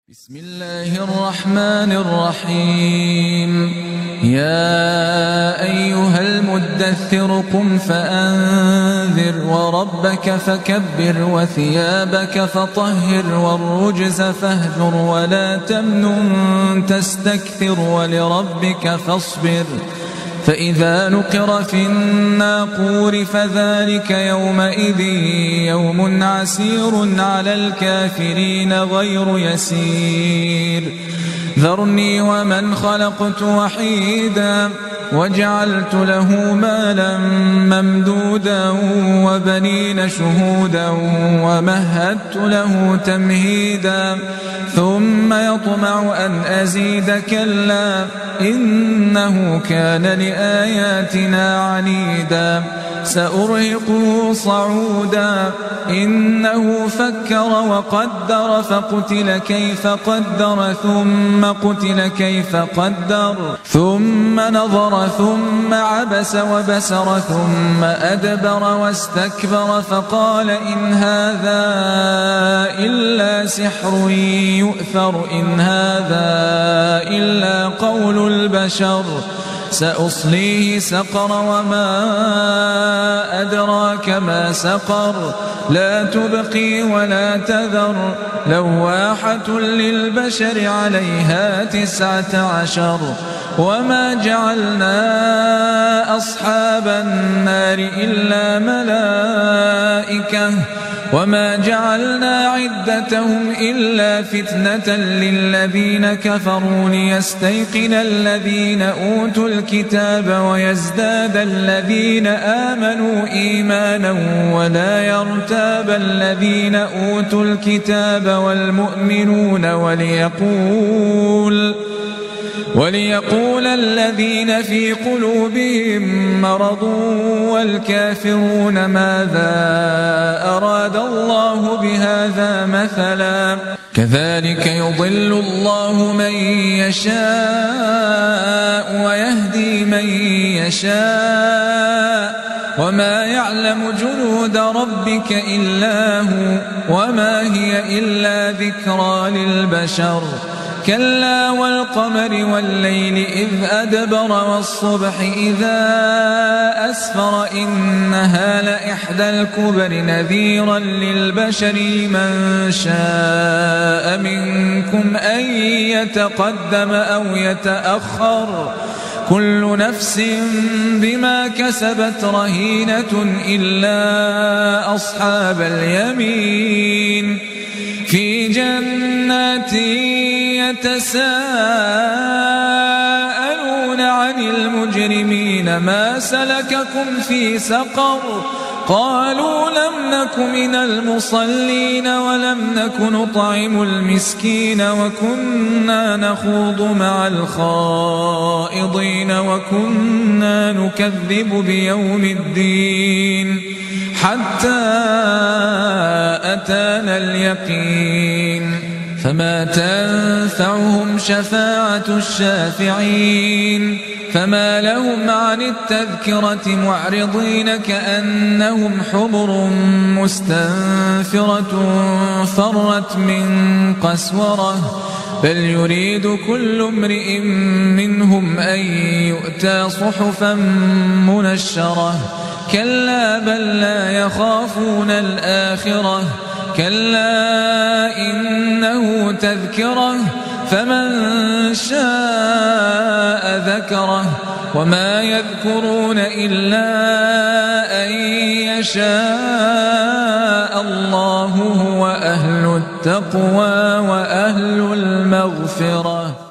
بسم الله الرحمن الرحيم. يا أيها المدثر قم فأنذر وربك فكبر وثيابك فطهر والرجز فاهجر ولا تمنن تستكثر ولربك فاصبر فإذا نقر في الناقور فذلك يومئذ يوم عسير على الكافرين غير يسير. ذرني ومن خلقت وحيدا وجعلت له مالا ممدودا وبنين شهودا ومهدت له تمهيدا ثم يطمع أن أزيد كلا إنه كان لآياتنا عنيدا سأرهقه صعودا إنه فكر وقدر فقتل كيف قدر ثم قتل كيف قدر ثم نظر ثم عبس وبسر ثم أدبر واستكبر فقال إن هذا إلا سحر يؤثر إن هذا إلا قول البشر سأصليه سقر وما أدراك ما سقر لا تبقي ولا تذر لواحة للبشر عليها 19 وما جعلنا أصحاب النار إلا ملائكة وما جعلنا عدتهم إلا فتنة للذين كفروا ليستيقن الذين أوتوا الكتاب ويزداد الذين آمنوا إيمانا ولا يرتاب الذين أوتوا الكتاب والمؤمنون وليقول الذين في قلوبهم مرض والكافرون ماذا أراد الله بهذا مثلا كذلك يضل الله من يشاء ويهدي من يشاء وما يعلم جنود ربك إلا هو وما هي إلا ذكرى للبشر كلا والقمر والليل إذ أدبر والصبح إذا أسفر إنها لإحدى الكبر نذيرا للبشر من شاء منكم أن يتقدم أو يتأخر كل نفس بما كسبت رهينة إلا أصحاب اليمين في جنات يتساءلون عن المجرمين ما سلككم في سقر قالوا لم نك من المصلين ولم نك نطعم المسكين وكنا نخوض مع الخائضين وكنا نكذب بيوم الدين حتى أتانا اليقين فما تنفعهم شفاعة الشافعين فما لهم عن التذكرة معرضين كأنهم حمر مستنفرة فرت من قسورة بل يريد كل امرئ منهم أن يؤتى صحفا منشرة كلا بل لا يخافون الآخرة كلا إنه تذكرة فمن شاء ذكره وما يذكرون إلا أن يشاء الله هو أهل التقوى وأهل المغفرة.